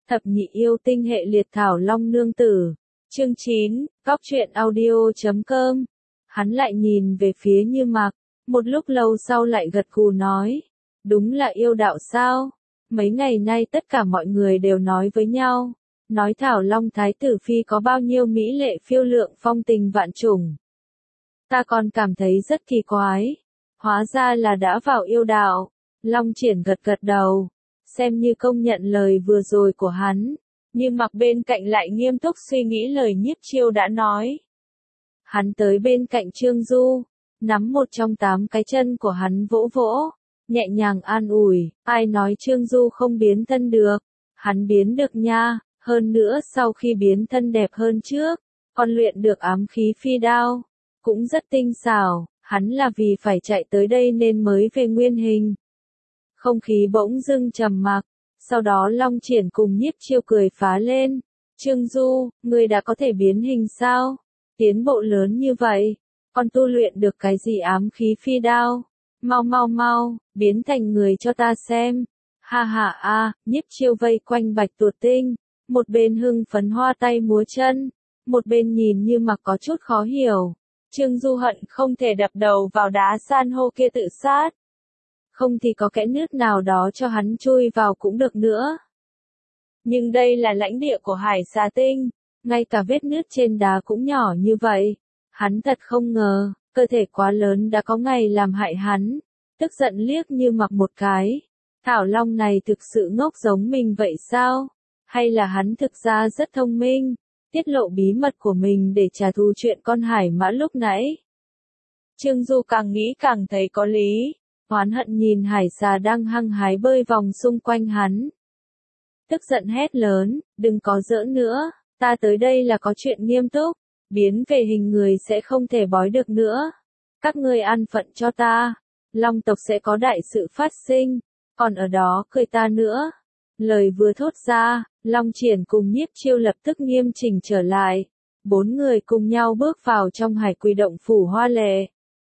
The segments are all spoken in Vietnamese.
Thập nhị yêu tinh hệ liệt thảo long nương tử. Chương 9, Cóc truyện audio.com. Hắn lại nhìn về phía Như Mặc, một lúc lâu sau lại gật gù nói. Đúng là yêu đạo sao? Mấy ngày nay tất cả mọi người đều nói với nhau. Nói thảo long thái tử phi có bao nhiêu mỹ lệ phiêu lượng phong tình vạn trùng. Ta còn cảm thấy rất kỳ quái. Hóa ra là đã vào yêu đạo. Long Triển gật gật đầu, xem như công nhận lời vừa rồi của hắn. Nhưng Mặc bên cạnh lại nghiêm túc suy nghĩ lời Nhiếp Chiêu đã nói. Hắn tới bên cạnh Trương Du, nắm một trong 8 cái chân của hắn vỗ vỗ, nhẹ nhàng an ủi, ai nói Trương Du không biến thân được, hắn biến được nha, hơn nữa sau khi biến thân đẹp hơn trước, còn luyện được ám khí phi đao, cũng rất tinh xảo, hắn là vì phải chạy tới đây nên mới về nguyên hình. Không khí bỗng dưng trầm mặc, sau đó Long Triển cùng Nhiếp Chiêu cười phá lên. Trương Du, ngươi đã có thể biến hình sao? Tiến bộ lớn như vậy, còn tu luyện được cái gì ám khí phi đao? Mau, biến thành người cho ta xem. Ha ha a, Nhiếp Chiêu vây quanh Bạch Tuột Tinh, một bên hưng phấn hoa tay múa chân, một bên nhìn Như Mặc có chút khó hiểu. Trương Du hận không thể đập đầu vào đá san hô kia tự sát. Không thì có kẽ nứt nào đó cho hắn chui vào cũng được nữa. Nhưng đây là lãnh địa của Hải Xà Tinh, ngay cả vết nứt trên đá cũng nhỏ như vậy. Hắn thật không ngờ, cơ thể quá lớn đã có ngày làm hại hắn. Tức giận liếc Như Mặc một cái. Thảo Long này thực sự ngốc giống mình vậy sao? Hay là hắn thực ra rất thông minh, tiết lộ bí mật của mình để trả thù chuyện con hải mã lúc nãy? Trương Du càng nghĩ càng thấy có lý. Oán hận nhìn hải xà đang hăng hái bơi vòng xung quanh hắn. Tức giận hét lớn, đừng có giỡn nữa, ta tới đây là có chuyện nghiêm túc, biến về hình người sẽ không thể bói được nữa. Các ngươi ăn phận cho ta, Long tộc sẽ có đại sự phát sinh, còn ở đó cười ta nữa. Lời vừa thốt ra, Long Triển cùng Nhiếp Chiêu lập tức nghiêm chỉnh trở lại. 4 người cùng nhau bước vào trong Hải Quỷ động phủ hoa lệ.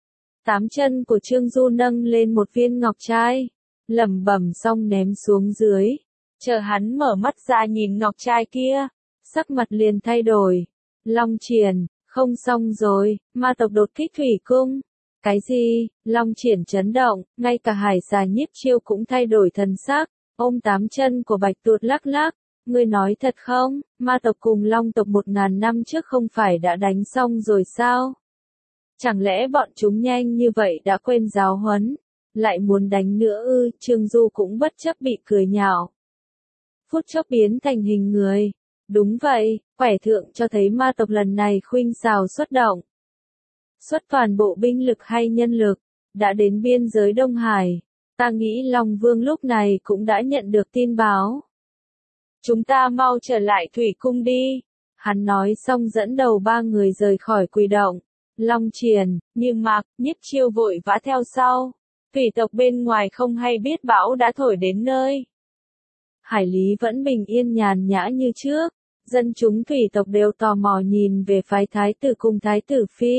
8 chân của Trương Du nâng lên một viên ngọc trai, lẩm bẩm xong ném xuống dưới. Chờ hắn mở mắt ra nhìn ngọc trai kia, sắc mặt liền thay đổi. Long Triển, không xong rồi, ma tộc đột kích thủy cung. Cái gì? Long Triển chấn động, ngay cả Hải Xà Nhiếp Chiêu cũng thay đổi thần sắc, ôm 8 chân của Bạch Tuột lắc lắc. Ngươi nói thật không? Ma tộc cùng Long tộc 1000 năm trước không phải đã đánh xong rồi sao? Chẳng lẽ bọn chúng nhanh như vậy đã quên giáo huấn, lại muốn đánh nữa ư? Trương Du cũng bất chấp bị cười nhạo. Phút chốc biến thành hình người. Đúng vậy, quẻ thượng cho thấy ma tộc lần này khuynh xào xuất động. Xuất toàn bộ binh lực hay nhân lực, đã đến biên giới Đông Hải. Ta nghĩ Long Vương lúc này cũng đã nhận được tin báo. Chúng ta mau trở lại thủy cung đi. Hắn nói xong dẫn đầu 3 người rời khỏi quỷ động. Long Triển, Như Mặc, Nhiếp Chiêu vội vã theo sau. Thủy tộc bên ngoài không hay biết bão đã thổi đến nơi. Hải lý vẫn bình yên nhàn nhã như trước. Dân chúng thủy tộc đều tò mò nhìn về phái thái tử cùng thái tử phi.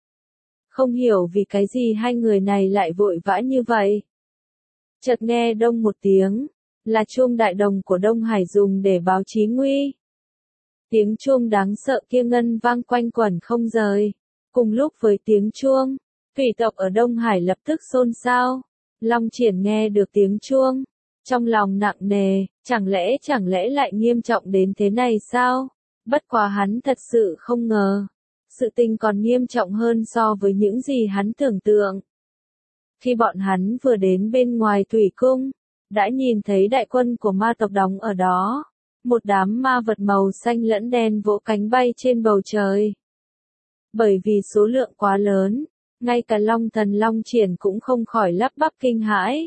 Không hiểu vì cái gì hai người này lại vội vã như vậy. Chợt nghe đông một tiếng, là chuông đại đồng của Đông Hải dùng để báo chí nguy. Tiếng chuông đáng sợ kia ngân vang quanh quẩn không rời. Cùng lúc với tiếng chuông, thủy tộc ở Đông Hải lập tức xôn xao. Long Triển nghe được tiếng chuông, trong lòng nặng nề, chẳng lẽ lại nghiêm trọng đến thế này sao? Bất quá hắn thật sự không ngờ, sự tình còn nghiêm trọng hơn so với những gì hắn tưởng tượng. Khi bọn hắn vừa đến bên ngoài thủy cung, đã nhìn thấy đại quân của ma tộc đóng ở đó, một đám ma vật màu xanh lẫn đen vỗ cánh bay trên bầu trời. Bởi vì số lượng quá lớn, ngay cả Long Thần Long Triển cũng không khỏi lắp bắp kinh hãi.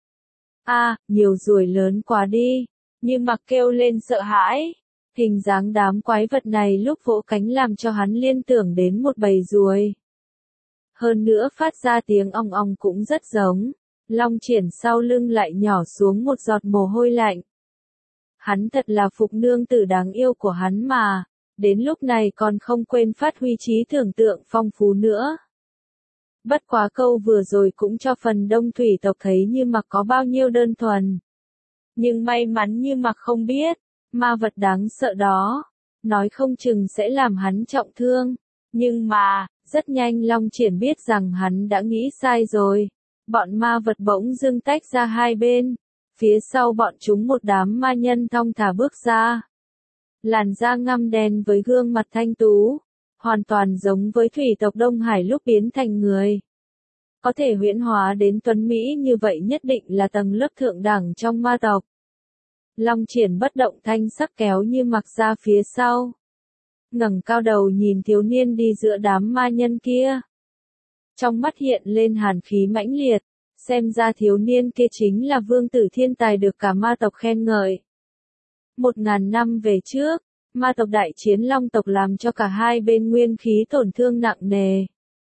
Nhiều ruồi lớn quá đi, Như Mặc kêu lên sợ hãi. Hình dáng đám quái vật này lúc vỗ cánh làm cho hắn liên tưởng đến một bầy ruồi. Hơn nữa phát ra tiếng ong ong cũng rất giống. Long Triển sau lưng lại nhỏ xuống một giọt mồ hôi lạnh. Hắn thật là phục nương tử đáng yêu của hắn mà. Đến lúc này còn không quên phát huy trí tưởng tượng phong phú nữa. Bất quá câu vừa rồi cũng cho phần đông thủy tộc thấy Như Mặc có bao nhiêu đơn thuần. Nhưng may mắn Như Mặc không biết, Ma vật đáng sợ đó, nói không chừng sẽ làm hắn trọng thương. Nhưng mà, rất nhanh Long Triển biết rằng hắn đã nghĩ sai rồi. Bọn ma vật bỗng dưng tách ra hai bên. Phía sau bọn chúng một đám ma nhân thong thả bước ra. Làn da ngăm đen với gương mặt thanh tú. Hoàn toàn giống với thủy tộc Đông Hải lúc biến thành người. Có thể huyễn hóa đến tuấn Mỹ như vậy nhất định là tầng lớp thượng đẳng trong ma tộc. Long Triển bất động thanh sắc kéo Như Mặc ra phía sau. Ngẩng cao đầu nhìn thiếu niên đi giữa đám ma nhân kia. Trong mắt hiện lên hàn khí mãnh liệt, xem ra thiếu niên kia chính là vương tử thiên tài được cả ma tộc khen ngợi. 1000 năm về trước, ma tộc đại chiến long tộc làm cho cả hai bên nguyên khí tổn thương nặng nề.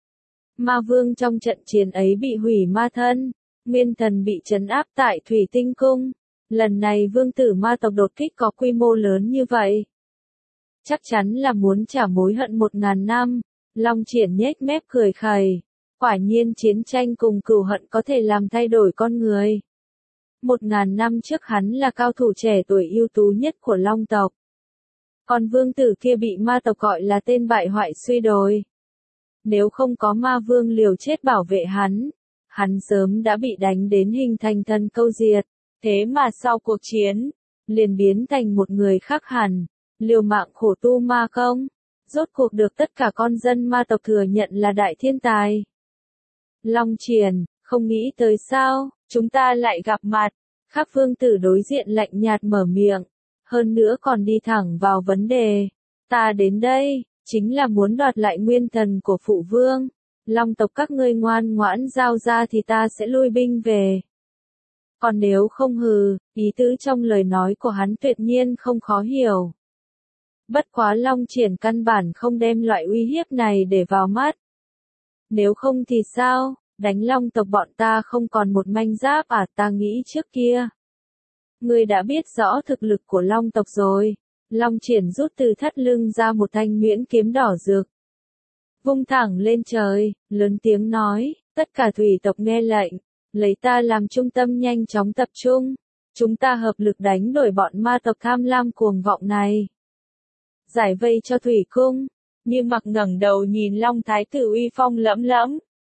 Ma vương trong trận chiến ấy bị hủy ma thân, nguyên thần bị trấn áp tại Thủy Tinh Cung. Lần này vương tử ma tộc đột kích có quy mô lớn như vậy. Chắc chắn là muốn trả mối hận 1000 năm, Long Triển nhếch mép cười khẩy. Quả nhiên chiến tranh cùng cừu hận có thể làm thay đổi con người. 1000 năm trước hắn là cao thủ trẻ tuổi ưu tú nhất của Long tộc. Còn vương tử kia bị ma tộc gọi là tên bại hoại suy đồi. Nếu không có ma vương liều chết bảo vệ hắn sớm đã bị đánh đến hình thành thân câu diệt. Thế mà sau cuộc chiến, liền biến thành một người khác hẳn, liều mạng khổ tu ma công, rốt cuộc được tất cả con dân ma tộc thừa nhận là đại thiên tài. Long Triển, không nghĩ tới sao, chúng ta lại gặp mặt. Khắc vương tử đối diện lạnh nhạt mở miệng, hơn nữa còn đi thẳng vào vấn đề. Ta đến đây, chính là muốn đoạt lại nguyên thần của phụ vương. Long tộc các ngươi ngoan ngoãn giao ra thì ta sẽ lui binh về. Còn nếu không ý tứ trong lời nói của hắn tuyệt nhiên không khó hiểu. Bất quá Long Triển căn bản không đem loại uy hiếp này để vào mắt. Nếu không thì sao, đánh long tộc bọn ta không còn một manh giáp à, ta nghĩ trước kia. Ngươi đã biết rõ thực lực của long tộc rồi. Long Triển rút từ thắt lưng ra một thanh nhuyễn kiếm đỏ rực. Vung thẳng lên trời, lớn tiếng nói, tất cả thủy tộc nghe lệnh, lấy ta làm trung tâm nhanh chóng tập trung. Chúng ta hợp lực đánh đuổi bọn ma tộc tham lam cuồng vọng này. Giải vây cho thủy cung. Như Mặc ngẩng đầu nhìn Long Thái tử uy phong lẫm lẫm.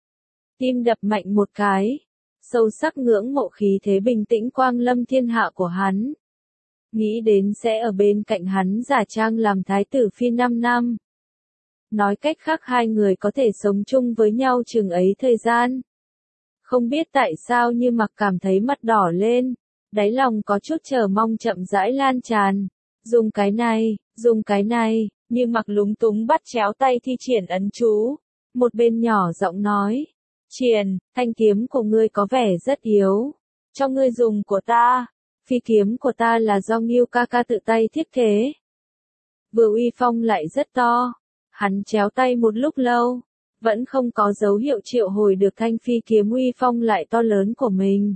Tim đập mạnh một cái. Sâu sắc ngưỡng mộ khí thế bình tĩnh quang lâm thiên hạ của hắn. Nghĩ đến sẽ ở bên cạnh hắn giả trang làm thái tử phi 5 năm. Nói cách khác hai người có thể sống chung với nhau chừng ấy thời gian. Không biết tại sao Như Mặc cảm thấy mặt đỏ lên. Đáy lòng có chút chờ mong chậm rãi lan tràn. Dùng cái này. Như Mặc lúng túng bắt chéo tay thi triển ấn chú. Một bên nhỏ giọng nói. Triển, thanh kiếm của ngươi có vẻ rất yếu. Cho ngươi dùng của ta. Phi kiếm của ta là do Ngưu ca ca tự tay thiết kế. Vừa uy phong lại rất to. Hắn chéo tay một lúc lâu. Vẫn không có dấu hiệu triệu hồi được thanh phi kiếm uy phong lại to lớn của mình.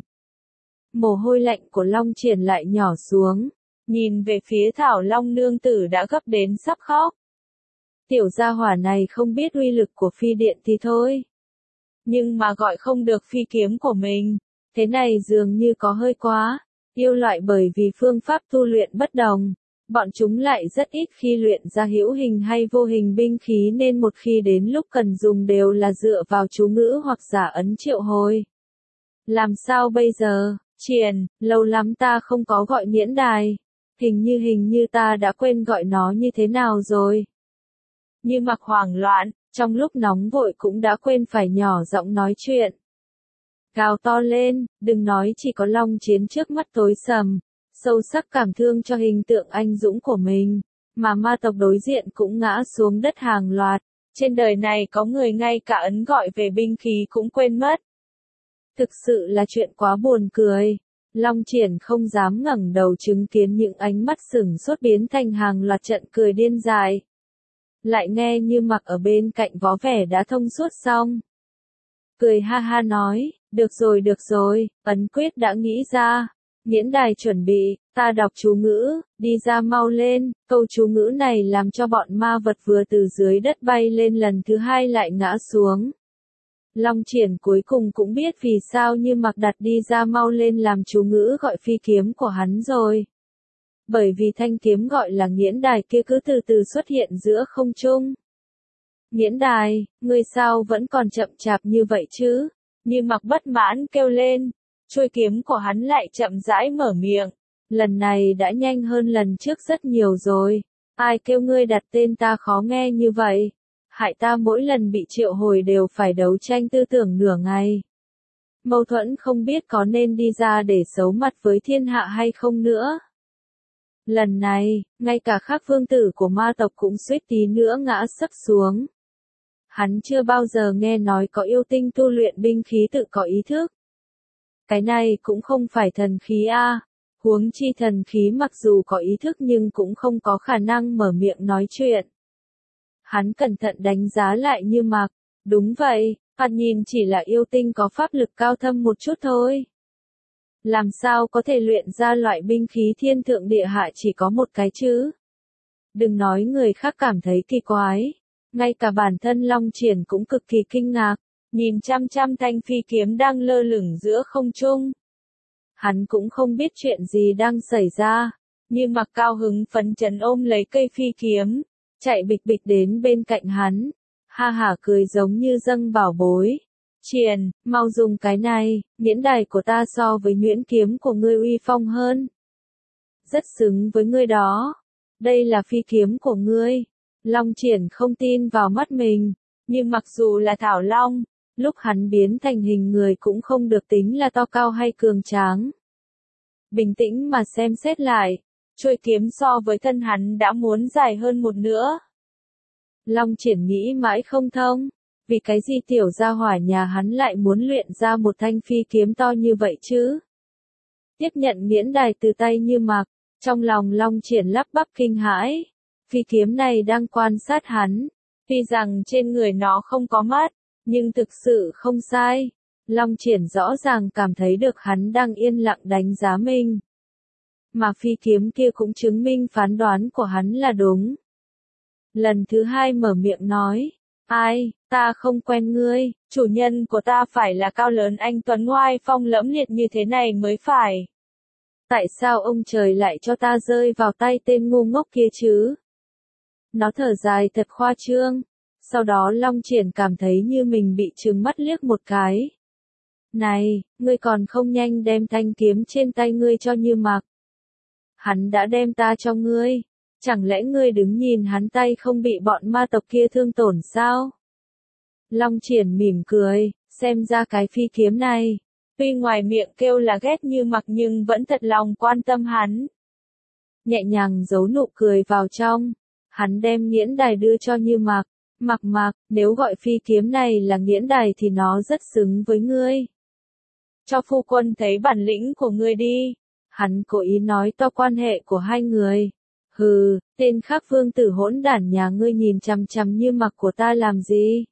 Mồ hôi lạnh của Long Triển lại nhỏ xuống. Nhìn về phía Thảo Long nương tử đã gấp đến sắp khóc. Tiểu gia hỏa này không biết uy lực của phi điện thì thôi. Nhưng mà gọi không được phi kiếm của mình. Thế này dường như có hơi quá. Yêu loại bởi vì phương pháp tu luyện bất đồng. Bọn chúng lại rất ít khi luyện ra hữu hình hay vô hình binh khí nên một khi đến lúc cần dùng đều là dựa vào chú ngữ hoặc giả ấn triệu hồi. Làm sao bây giờ, Triển, lâu lắm ta không có gọi miễn đài. Hình như ta đã quên gọi nó như thế nào rồi. Như Mặc hoảng loạn, trong lúc nóng vội cũng đã quên phải nhỏ giọng nói chuyện. Gào to lên, đừng nói chỉ có Long Chiến trước mắt tối sầm, sâu sắc cảm thương cho hình tượng anh dũng của mình, mà ma tộc đối diện cũng ngã xuống đất hàng loạt. Trên đời này có người ngay cả ấn gọi về binh khí cũng quên mất. Thực sự là chuyện quá buồn cười. Long Triển không dám ngẩng đầu chứng kiến những ánh mắt sửng sốt biến thành hàng loạt trận cười điên dại. Lại nghe Như Mặc ở bên cạnh vó vẻ đã thông suốt xong. Cười ha ha nói, được rồi, ấn quyết đã nghĩ ra. Miễn đài chuẩn bị, ta đọc chú ngữ, đi ra mau lên. Câu chú ngữ này làm cho bọn ma vật vừa từ dưới đất bay lên lần thứ hai lại ngã xuống. Long Triển cuối cùng cũng biết vì sao Như Mặc đặt đi ra mau lên làm chú ngữ gọi phi kiếm của hắn rồi. bởi vì thanh kiếm gọi là nghiễn đài kia cứ từ từ xuất hiện giữa không trung. Nghiễn đài, ngươi sao vẫn còn chậm chạp như vậy chứ? Như Mặc bất mãn kêu lên, chuôi kiếm của hắn lại chậm rãi mở miệng. Lần này đã nhanh hơn lần trước rất nhiều rồi. Ai kêu ngươi đặt tên ta khó nghe như vậy? Hại ta mỗi lần bị triệu hồi đều phải đấu tranh tư tưởng nửa ngày. Mâu thuẫn không biết có nên đi ra để xấu mặt với thiên hạ hay không nữa. Lần này, ngay cả Khắc vương tử của ma tộc cũng suýt tí nữa ngã sấp xuống. Hắn chưa bao giờ nghe nói có yêu tinh tu luyện binh khí tự có ý thức. Cái này cũng không phải thần khí a. Huống chi thần khí mặc dù có ý thức nhưng cũng không có khả năng mở miệng nói chuyện. Hắn cẩn thận đánh giá lại Như Mặc. Đúng vậy, thoạt nhìn chỉ là yêu tinh có pháp lực cao thâm một chút thôi. Làm sao có thể luyện ra loại binh khí thiên thượng địa hạ chỉ có một cái chứ? Đừng nói người khác cảm thấy kỳ quái. Ngay cả bản thân Long Triển cũng cực kỳ kinh ngạc, nhìn chăm chăm thanh phi kiếm đang lơ lửng giữa không trung. Hắn cũng không biết chuyện gì đang xảy ra, Như Mặc cao hứng phấn chấn ôm lấy cây phi kiếm, chạy bịch bịch đến bên cạnh hắn, ha hả cười giống như dâng bảo bối. Triển, mau dùng cái này, nghiễn đài của ta so với nhuyễn kiếm của ngươi uy phong hơn. Rất xứng với ngươi đó. Đây là phi kiếm của ngươi. Long Triển không tin vào mắt mình, nhưng mặc dù là Thảo Long, lúc hắn biến thành hình người cũng không được tính là to cao hay cường tráng. Bình tĩnh mà xem xét lại, chuôi kiếm so với thân hắn đã muốn dài hơn một nữa. Long Triển nghĩ mãi không thông, vì cái gì tiểu gia hỏa nhà hắn lại muốn luyện ra một thanh phi kiếm to như vậy chứ? Tiếp nhận nghiễn đài từ tay Như Mặc, trong lòng Long Triển lắp bắp kinh hãi. Phi kiếm này đang quan sát hắn, tuy rằng trên người nó không có mắt, nhưng thực sự không sai. Long Triển rõ ràng cảm thấy được hắn đang yên lặng đánh giá mình. Mà phi kiếm kia cũng chứng minh phán đoán của hắn là đúng. Lần thứ hai mở miệng nói, ai, ta không quen ngươi, chủ nhân của ta phải là cao lớn anh tuấn oai phong lẫm liệt như thế này mới phải. Tại sao ông trời lại cho ta rơi vào tay tên ngu ngốc kia chứ? Nó thở dài thật khoa trương. Sau đó Long Triển cảm thấy như mình bị trừng mắt liếc một cái. Này, ngươi còn không nhanh đem thanh kiếm trên tay ngươi cho Như Mặc. Hắn đã đem ta cho ngươi. Chẳng lẽ ngươi đứng nhìn hắn tay không bị bọn ma tộc kia thương tổn sao? Long Triển mỉm cười, xem ra cái phi kiếm này. Tuy ngoài miệng kêu là ghét Như Mặc nhưng vẫn thật lòng quan tâm hắn. Nhẹ nhàng giấu nụ cười vào trong. Hắn đem nghiễn đài đưa cho Như Mặc. Mặc, nếu gọi phi kiếm này là nghiễn đài thì nó rất xứng với ngươi. Cho phu quân thấy bản lĩnh của ngươi đi. Hắn cố ý nói to quan hệ của hai người. Hừ, tên Khắc vương tử hỗn đản nhà ngươi nhìn chằm chằm Như Mặc của ta làm gì?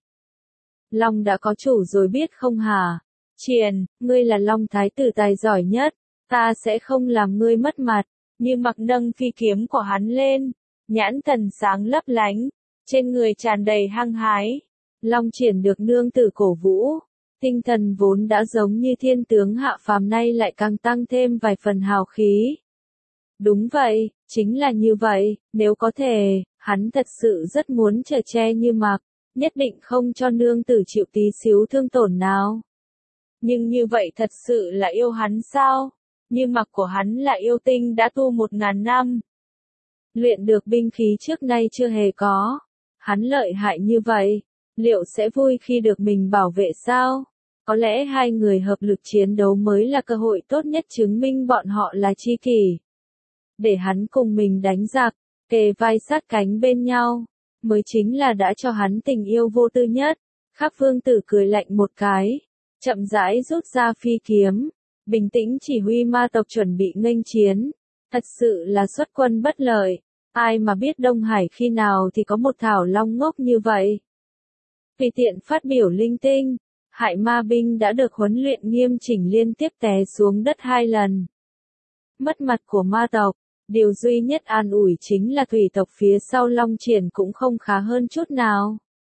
Long đã có chủ rồi biết không hả? Triển, ngươi là Long thái tử tài giỏi nhất, ta sẽ không làm ngươi mất mặt. Như Mặc nâng phi kiếm của hắn lên, nhãn thần sáng lấp lánh, trên người tràn đầy hăng hái. Long Triển được nương tử cổ vũ, tinh thần vốn đã giống như thiên tướng hạ phàm nay lại càng tăng thêm vài phần hào khí. Đúng vậy, chính là như vậy, nếu có thể, hắn thật sự rất muốn chở che Như Mặc, nhất định không cho nương tử chịu tí xíu thương tổn nào. Nhưng như vậy thật sự là yêu hắn sao? Như Mặc của hắn là yêu tinh đã tu 1000 năm. Luyện được binh khí trước nay chưa hề có. Hắn lợi hại như vậy, liệu sẽ vui khi được mình bảo vệ sao? Có lẽ hai người hợp lực chiến đấu mới là cơ hội tốt nhất chứng minh bọn họ là tri kỷ. Để hắn cùng mình đánh giặc, kề vai sát cánh bên nhau, mới chính là đã cho hắn tình yêu vô tư nhất. Khắc vương tử cười lạnh một cái, chậm rãi rút ra phi kiếm, bình tĩnh chỉ huy ma tộc chuẩn bị nghênh chiến. Thật sự là xuất quân bất lợi, ai mà biết Đông Hải khi nào thì có một Thảo Long ngốc như vậy. Tùy tiện phát biểu linh tinh, hại ma binh đã được huấn luyện nghiêm chỉnh liên tiếp té xuống đất 2 lần. Mất mặt của ma tộc, điều duy nhất an ủi chính là thủy tộc phía sau Long Triển cũng không khá hơn chút nào.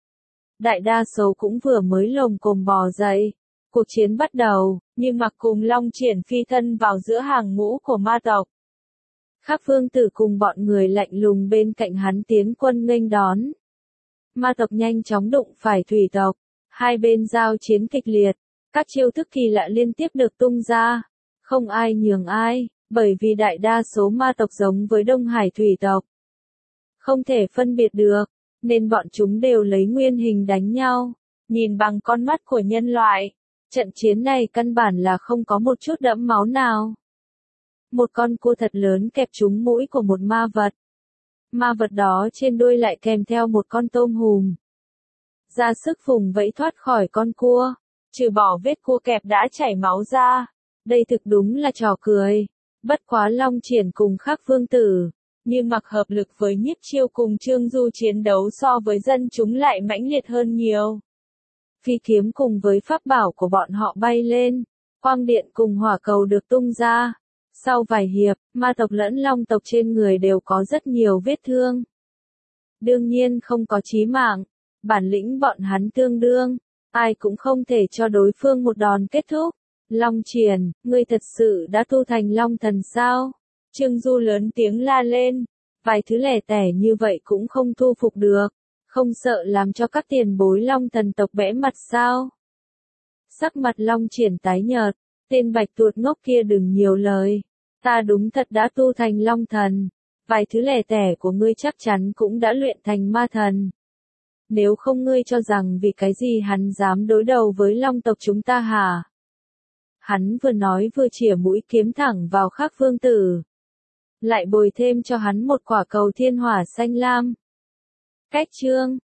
Đại đa số cũng vừa mới lồm cồm bò dậy. Cuộc chiến bắt đầu, nhưng Mặc cùng Long Triển phi thân vào giữa hàng ngũ của ma tộc. Khác Vương Tử cùng bọn người lạnh lùng bên cạnh hắn tiến quân nghênh đón. Ma tộc nhanh chóng đụng phải thủy tộc, hai bên giao chiến kịch liệt, các chiêu thức kỳ lạ liên tiếp được tung ra, không ai nhường ai, bởi vì đại đa số ma tộc giống với Đông Hải thủy tộc. Không thể phân biệt được, nên bọn chúng đều lấy nguyên hình đánh nhau, nhìn bằng con mắt của nhân loại. Trận chiến này căn bản là không có một chút đẫm máu nào. Một con cua thật lớn kẹp trúng mũi của một ma vật. Ma vật đó trên đuôi lại kèm theo một con tôm hùm. Ra sức vùng vẫy thoát khỏi con cua, trừ bỏ vết cua kẹp đã chảy máu ra. Đây thực đúng là trò cười. Bất quá Long Triển cùng Khác Vương Tử, như mặc hợp lực với Nhiếp Chiêu cùng Trương Du chiến đấu so với dân chúng lại mãnh liệt hơn nhiều. Phi kiếm cùng với pháp bảo của bọn họ bay lên, quang điện cùng hỏa cầu được tung ra. Sau vài hiệp, ma tộc lẫn long tộc trên người đều có rất nhiều vết thương. Đương nhiên không có chí mạng, bản lĩnh bọn hắn tương đương, ai cũng không thể cho đối phương một đòn kết thúc. Long Triển, ngươi thật sự đã tu thành Long Thần sao? Trương Du lớn tiếng la lên, vài thứ lẻ tẻ như vậy cũng không thu phục được, không sợ làm cho các tiền bối Long Thần tộc bẽ mặt sao? Sắc mặt Long Triển tái nhợt, tên bạch tuột ngốc kia đừng nhiều lời, ta đúng thật đã tu thành Long Thần, vài thứ lẻ tẻ của ngươi chắc chắn cũng đã luyện thành ma thần. Nếu không ngươi cho rằng vì cái gì hắn dám đối đầu với Long tộc chúng ta hả? Hắn vừa nói vừa chĩa mũi kiếm thẳng vào Khác Vương Tử. Lại bồi thêm cho hắn một quả cầu thiên hỏa xanh lam. Cách chương